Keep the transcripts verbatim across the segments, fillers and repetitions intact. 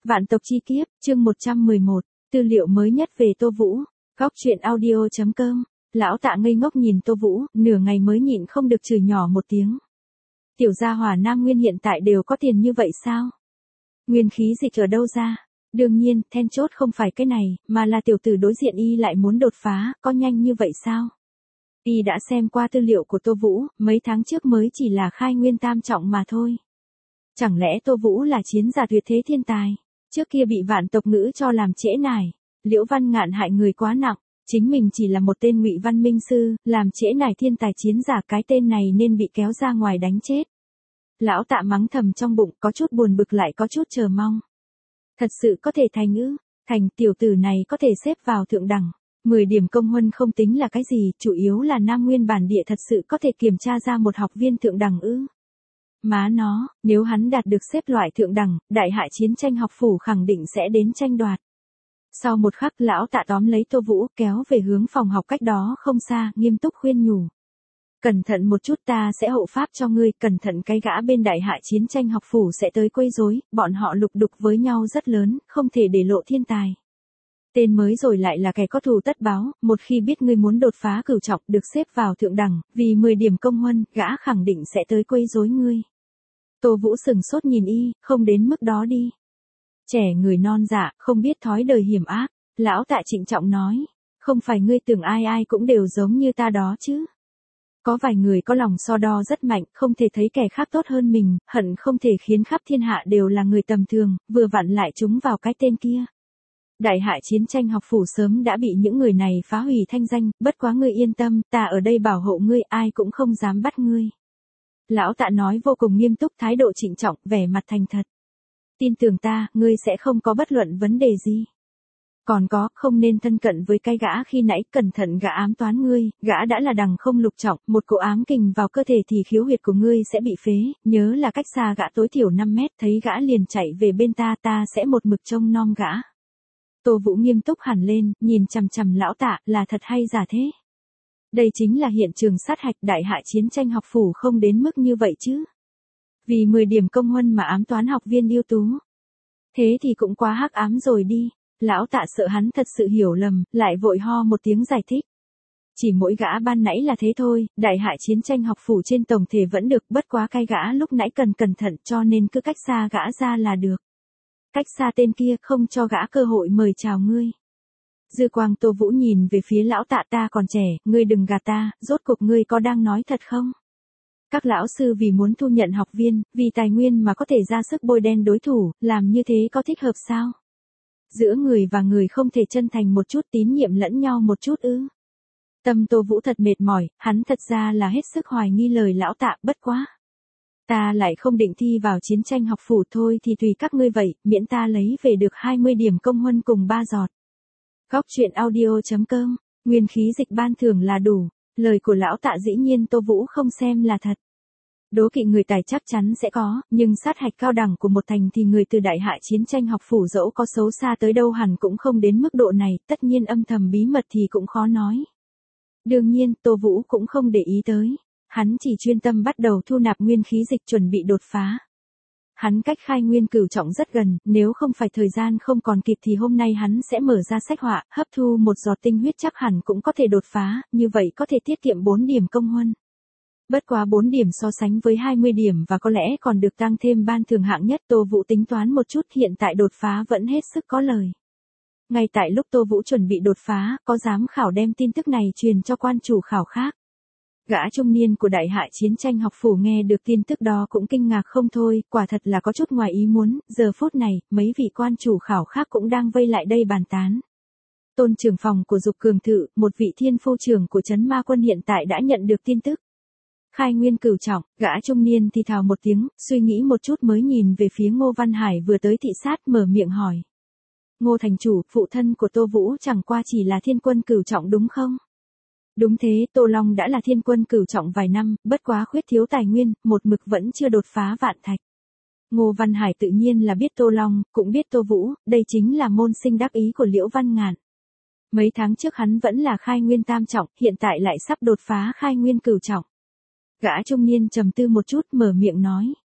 Vạn tộc chi kiếp, chương một trăm mười một, tư liệu mới nhất về Tô Vũ, góc truyện audio chấm com. Lão Tạ ngây ngốc nhìn Tô Vũ, nửa ngày mới nhịn không được chửi nhỏ một tiếng. Tiểu gia hỏa Nam Nguyên hiện tại đều có tiền như vậy sao? Nguyên khí dịch ở đâu ra? Đương nhiên, then chốt không phải cái này, mà là tiểu tử đối diện y lại muốn đột phá, có nhanh như vậy sao? Y đã xem qua tư liệu của Tô Vũ, mấy tháng trước mới chỉ là khai nguyên tam trọng mà thôi. Chẳng lẽ Tô Vũ là chiến giả tuyệt thế thiên tài? Trước kia bị vạn tộc ngữ cho làm trễ nải, Liễu Văn Ngạn hại người quá nặng, chính mình chỉ là một tên ngụy văn minh sư, làm trễ nải thiên tài chiến giả, cái tên này nên bị kéo ra ngoài đánh chết. Lão Tạ mắng thầm trong bụng, có chút buồn bực lại có chút chờ mong. Thật sự có thể thành ư? Thành, tiểu tử này có thể xếp vào thượng đẳng. mười điểm công huân không tính là cái gì, chủ yếu là Nam Nguyên bản địa thật sự có thể kiểm tra ra một học viên thượng đẳng ư? Má nó, nếu hắn đạt được xếp loại thượng đẳng, đại hạ chiến tranh học phủ khẳng định sẽ đến tranh đoạt. Sau một khắc, Lão Tạ tóm lấy Tô Vũ, kéo về hướng phòng học cách đó không xa, nghiêm túc khuyên nhủ. Cẩn thận một chút, ta sẽ hộ pháp cho ngươi, cẩn thận cái gã bên đại hạ chiến tranh học phủ sẽ tới quấy rối, bọn họ lục đục với nhau rất lớn, không thể để lộ thiên tài. Tên mới rồi lại là kẻ có thù tất báo, một khi biết ngươi muốn đột phá cửu trọng được xếp vào thượng đẳng, vì mười điểm công huân, gã khẳng định sẽ tới quấy rối ngươi. Tô Vũ sừng sốt nhìn y, không đến mức đó đi. Trẻ người non dạ, không biết thói đời hiểm ác, Lão Tạ trịnh trọng nói, không phải ngươi tưởng ai ai cũng đều giống như ta đó chứ. Có vài người có lòng so đo rất mạnh, không thể thấy kẻ khác tốt hơn mình, hận không thể khiến khắp thiên hạ đều là người tầm thường, vừa vặn lại trúng vào cái tên kia. Đại hạ chiến tranh học phủ sớm đã bị những người này phá hủy thanh danh, bất quá ngươi yên tâm, ta ở đây bảo hộ ngươi, ai cũng không dám bắt ngươi. Lão Tạ nói vô cùng nghiêm túc, thái độ trịnh trọng, vẻ mặt thành thật. Tin tưởng ta, ngươi sẽ không có bất luận vấn đề gì. Còn có, không nên thân cận với cái gã khi nãy, cẩn thận gã ám toán ngươi, gã đã là đằng không lục trọng, một cỗ ám kình vào cơ thể thì khiếu huyệt của ngươi sẽ bị phế, nhớ là cách xa gã tối thiểu năm mét, thấy gã liền chạy về bên ta, ta sẽ một mực trông nom gã. Tô Vũ nghiêm túc hẳn lên, nhìn chằm chằm Lão Tạ, là thật hay giả thế? Đây chính là hiện trường sát hạch, đại hạ chiến tranh học phủ không đến mức như vậy chứ. Vì mười điểm công huân mà ám toán học viên ưu tú. Thế thì cũng quá hắc ám rồi đi. Lão Tạ sợ hắn thật sự hiểu lầm, lại vội ho một tiếng giải thích. Chỉ mỗi gã ban nãy là thế thôi, đại hạ chiến tranh học phủ trên tổng thể vẫn được, bất quá cái gã lúc nãy cần cẩn thận cho nên cứ cách xa gã ra là được. Cách xa tên kia, không cho gã cơ hội mời chào ngươi. Dư quang Tô Vũ nhìn về phía Lão Tạ, ta còn trẻ, ngươi đừng gạt ta, rốt cuộc ngươi có đang nói thật không? Các lão sư vì muốn thu nhận học viên, vì tài nguyên mà có thể ra sức bôi đen đối thủ, làm như thế có thích hợp sao? Giữa người và người không thể chân thành một chút, tín nhiệm lẫn nhau một chút ư? Tâm Tô Vũ thật mệt mỏi, hắn thật ra là hết sức hoài nghi lời Lão Tạ, bất quá. Ta lại không định thi vào chiến tranh học phủ, thôi thì tùy các ngươi vậy, miễn ta lấy về được hai mươi điểm công huân cùng ba giọt. Góc truyện audio chấm com, nguyên khí dịch ban thưởng là đủ, lời của Lão Tạ dĩ nhiên Tô Vũ không xem là thật. Đố kỵ người tài chắc chắn sẽ có, nhưng sát hạch cao đẳng của một thành thì người từ đại hạ chiến tranh học phủ dẫu có xấu xa tới đâu hẳn cũng không đến mức độ này, tất nhiên âm thầm bí mật thì cũng khó nói. Đương nhiên, Tô Vũ cũng không để ý tới, hắn chỉ chuyên tâm bắt đầu thu nạp nguyên khí dịch chuẩn bị đột phá. Hắn cách khai nguyên cửu trọng rất gần, nếu không phải thời gian không còn kịp thì hôm nay hắn sẽ mở ra sách họa, hấp thu một giọt tinh huyết chắc hẳn cũng có thể đột phá, như vậy có thể tiết kiệm bốn điểm công huân. Bất quá bốn điểm so sánh với hai mươi điểm và có lẽ còn được tăng thêm ban thưởng hạng nhất, Tô Vũ tính toán một chút, hiện tại đột phá vẫn hết sức có lời. Ngay tại lúc Tô Vũ chuẩn bị đột phá, có giám khảo đem tin tức này truyền cho quan chủ khảo khác. Gã trung niên của đại hạ chiến tranh học phủ nghe được tin tức đó cũng kinh ngạc không thôi, quả thật là có chút ngoài ý muốn, giờ phút này, mấy vị quan chủ khảo khác cũng đang vây lại đây bàn tán. Tôn trưởng phòng của Dục Cường Thự, một vị thiên phu trưởng của trấn Ma Quân hiện tại đã nhận được tin tức. Khai nguyên cửu trọng, gã trung niên thì thào một tiếng, suy nghĩ một chút mới nhìn về phía Ngô Văn Hải vừa tới thị sát, mở miệng hỏi. Ngô thành chủ, phụ thân của Tô Vũ chẳng qua chỉ là thiên quân cửu trọng đúng không? Đúng thế, Tô Long đã là thiên quân cửu trọng vài năm, bất quá khuyết thiếu tài nguyên, một mực vẫn chưa đột phá vạn thạch. Ngô Văn Hải tự nhiên là biết Tô Long, cũng biết Tô Vũ, đây chính là môn sinh đắc ý của Liễu Văn Ngạn. Mấy tháng trước hắn vẫn là khai nguyên tam trọng, hiện tại lại sắp đột phá khai nguyên cửu trọng. Gã trung niên trầm tư một chút, mở miệng nói,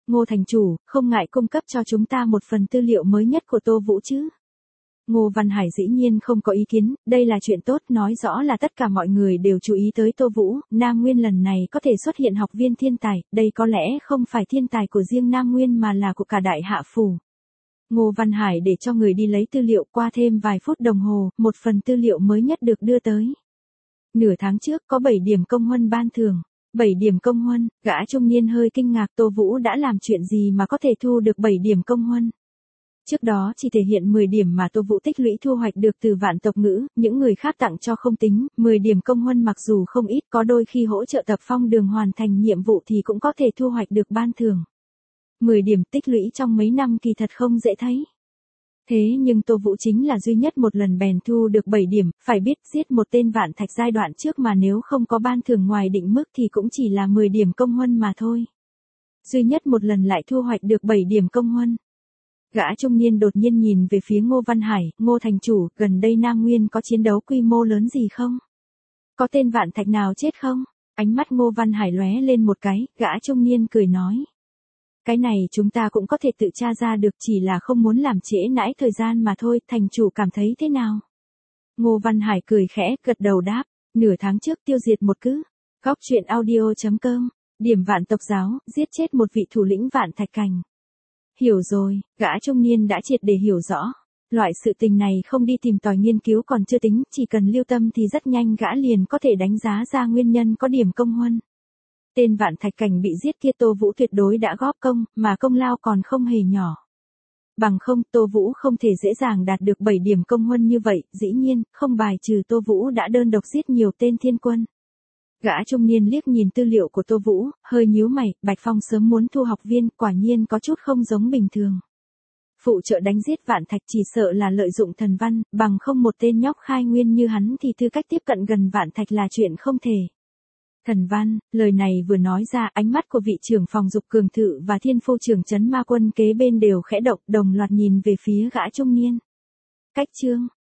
Ngô thành chủ, không ngại cung cấp cho chúng ta một phần tư liệu mới nhất của Tô Vũ chứ? Ngô Văn Hải dĩ nhiên không có ý kiến, đây là chuyện tốt, nói rõ là tất cả mọi người đều chú ý tới Tô Vũ, Nam Nguyên lần này có thể xuất hiện học viên thiên tài, đây có lẽ không phải thiên tài của riêng Nam Nguyên mà là của cả Đại Hạ Phủ. Ngô Văn Hải để cho người đi lấy tư liệu, qua thêm vài phút đồng hồ, một phần tư liệu mới nhất được đưa tới. Nửa tháng trước có bảy điểm công huân ban thưởng. bảy điểm công huân, gã trung niên hơi kinh ngạc, Tô Vũ đã làm chuyện gì mà có thể thu được bảy điểm công huân. Trước đó chỉ thể hiện mười điểm mà Tô Vũ tích lũy thu hoạch được từ Vạn Tộc Ngữ, những người khác tặng cho không tính, mười điểm công huân mặc dù không ít, có đôi khi hỗ trợ Tập Phong Đường hoàn thành nhiệm vụ thì cũng có thể thu hoạch được ban thưởng. mười điểm tích lũy trong mấy năm kỳ thật không dễ thấy. Thế nhưng Tô Vũ chính là duy nhất một lần bèn thu được bảy điểm, phải biết giết một tên vạn thạch giai đoạn trước mà nếu không có ban thưởng ngoài định mức thì cũng chỉ là mười điểm công huân mà thôi. Duy nhất một lần lại thu hoạch được bảy điểm công huân. Gã trung niên đột nhiên nhìn về phía Ngô Văn Hải, Ngô thành chủ, gần đây Nam Nguyên có chiến đấu quy mô lớn gì không? Có tên vạn thạch nào chết không? Ánh mắt Ngô Văn Hải lóe lên một cái, gã trung niên cười nói. Cái này chúng ta cũng có thể tự tra ra được, chỉ là không muốn làm trễ nãi thời gian mà thôi, thành chủ cảm thấy thế nào? Ngô Văn Hải cười khẽ, gật đầu đáp, nửa tháng trước tiêu diệt một cứ. Góc truyện audio chấm com, điểm Vạn Tộc Giáo, giết chết một vị thủ lĩnh Vạn Thạch Cảnh. Hiểu rồi, gã trung niên đã triệt để hiểu rõ. Loại sự tình này không đi tìm tòi nghiên cứu còn chưa tính, chỉ cần lưu tâm thì rất nhanh gã liền có thể đánh giá ra nguyên nhân có điểm công huân. Tên Vạn Thạch Cảnh bị giết kia Tô Vũ tuyệt đối đã góp công, mà công lao còn không hề nhỏ. Bằng không Tô Vũ không thể dễ dàng đạt được bảy điểm công huân như vậy, dĩ nhiên, không bài trừ Tô Vũ đã đơn độc giết nhiều tên thiên quân. Gã trung niên liếc nhìn tư liệu của Tô Vũ, hơi nhíu mày, Bạch Phong sớm muốn thu học viên, quả nhiên có chút không giống bình thường. Phụ trợ đánh giết Vạn Thạch chỉ sợ là lợi dụng thần văn, bằng không một tên nhóc khai nguyên như hắn thì tư cách tiếp cận gần Vạn Thạch là chuyện không thể. Thần văn, lời này vừa nói ra, ánh mắt của vị trưởng phòng dục cường thự và thiên phu trưởng trấn ma quân kế bên đều khẽ động, đồng loạt nhìn về phía gã trung niên. Cách chương,